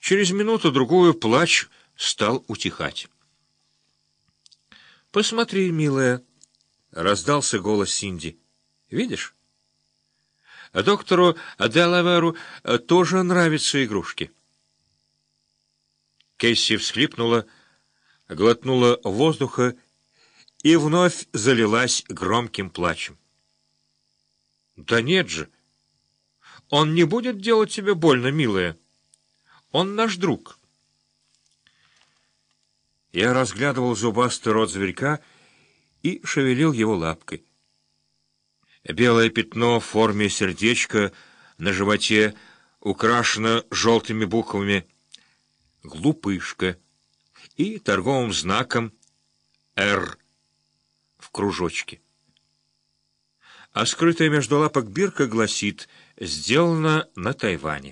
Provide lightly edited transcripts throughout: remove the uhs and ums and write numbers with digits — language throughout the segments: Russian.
Через минуту-другую плач стал утихать. «Посмотри, милая», — раздался голос Синди. «Видишь? Доктору Делаверу тоже нравятся игрушки». Кэсси всхлипнула, глотнула воздуха и вновь залилась громким плачем. «Да нет же! Он не будет делать тебе больно, милая. Он наш друг». Я разглядывал зубастый рот зверька и шевелил его лапкой. Белое пятно в форме сердечка на животе украшено желтыми буквами «Глупышка» и торговым знаком «Р» в кружочке. А скрытая между лапок бирка гласит «Сделано на Тайване».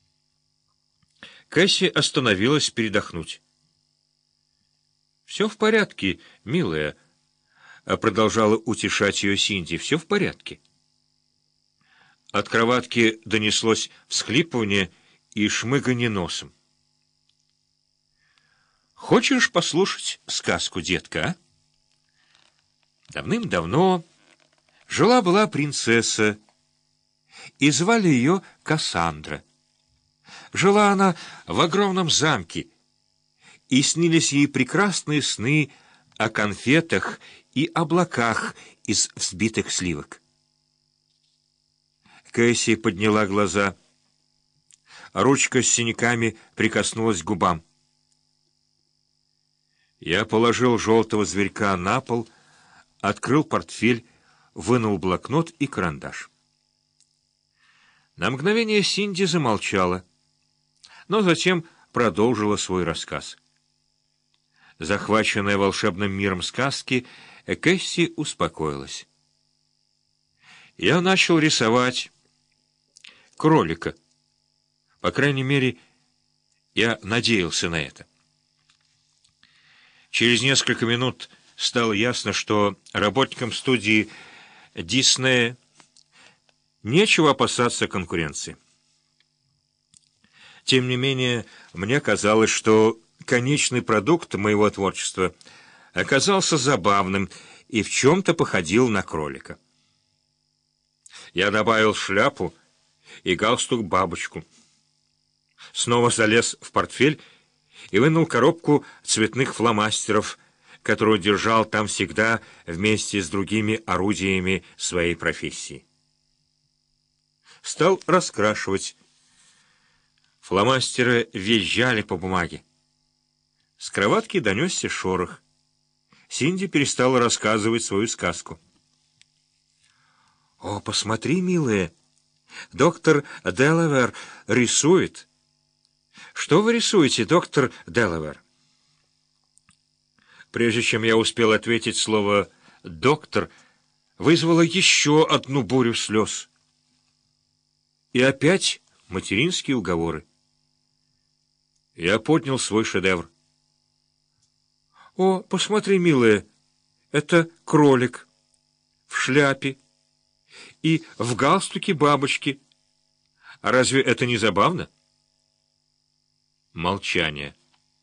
Кэсси остановилась передохнуть. «Все в порядке, милая», — продолжала утешать ее Синди. «Все в порядке». От кроватки донеслось всхлипывание и шмыганье носом. «Хочешь послушать сказку, детка, а?» Давным-давно жила-была принцесса, и звали ее Кассандра. Жила она в огромном замке, и снились ей прекрасные сны о конфетах и облаках из взбитых сливок. Кэсси подняла глаза. Ручка с синяками прикоснулась к губам. Я положил желтого зверька на пол, открыл портфель, вынул блокнот и карандаш. На мгновение Синди замолчала, но затем продолжила свой рассказ. Захваченная волшебным миром сказки, Кэсси успокоилась. Я начал рисовать кролика. По крайней мере, я надеялся на это. Через несколько минут стало ясно, что работникам студии Диснея нечего опасаться конкуренции. Тем не менее, мне казалось, что конечный продукт моего творчества оказался забавным и в чем-то походил на кролика. Я добавил шляпу и галстук-бабочку. Снова залез в портфель и вынул коробку цветных фломастеров, которую держал там всегда вместе с другими орудиями своей профессии. Стал раскрашивать. Фломастеры визжали по бумаге. С кроватки донесся шорох. Синди перестала рассказывать свою сказку. «О, посмотри, милая, доктор Делавер рисует». «Что вы рисуете, доктор Делавер?» Прежде чем я успел ответить, слово «доктор» вызвало еще одну бурю слез. И опять материнские уговоры. Я поднял свой шедевр. «О, посмотри, милая, это кролик в шляпе и в галстуке бабочки. А разве это не забавно?» Молчание.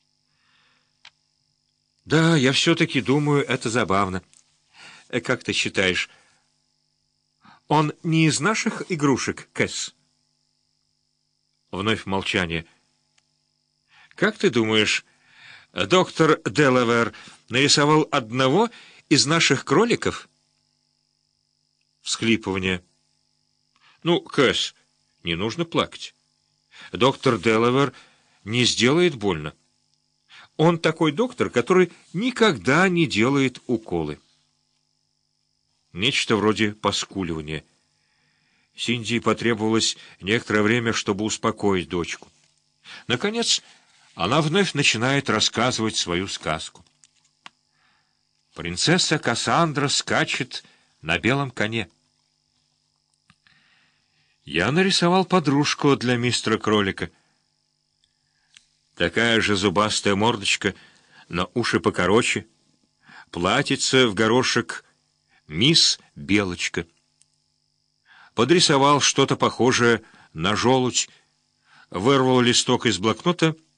«Да, я все-таки думаю, это забавно. Как ты считаешь, он не из наших игрушек, Кэс?» Вновь молчание. «Как ты думаешь, доктор Делавер нарисовал одного из наших кроликов?» Всхлипывание. «Ну, Кэс, не нужно плакать. Доктор Делавер не сделает больно. Он такой доктор, который никогда не делает уколы». Нечто вроде поскуливания. Синди потребовалось некоторое время, чтобы успокоить дочку. Наконец, она вновь начинает рассказывать свою сказку. Принцесса Кассандра скачет на белом коне. Я нарисовал подружку для мистера Кролика. Такая же зубастая мордочка, но уши покороче, платьице в горошек, мисс Белочка. Подрисовал что-то похожее на желудь, вырвал листок из блокнота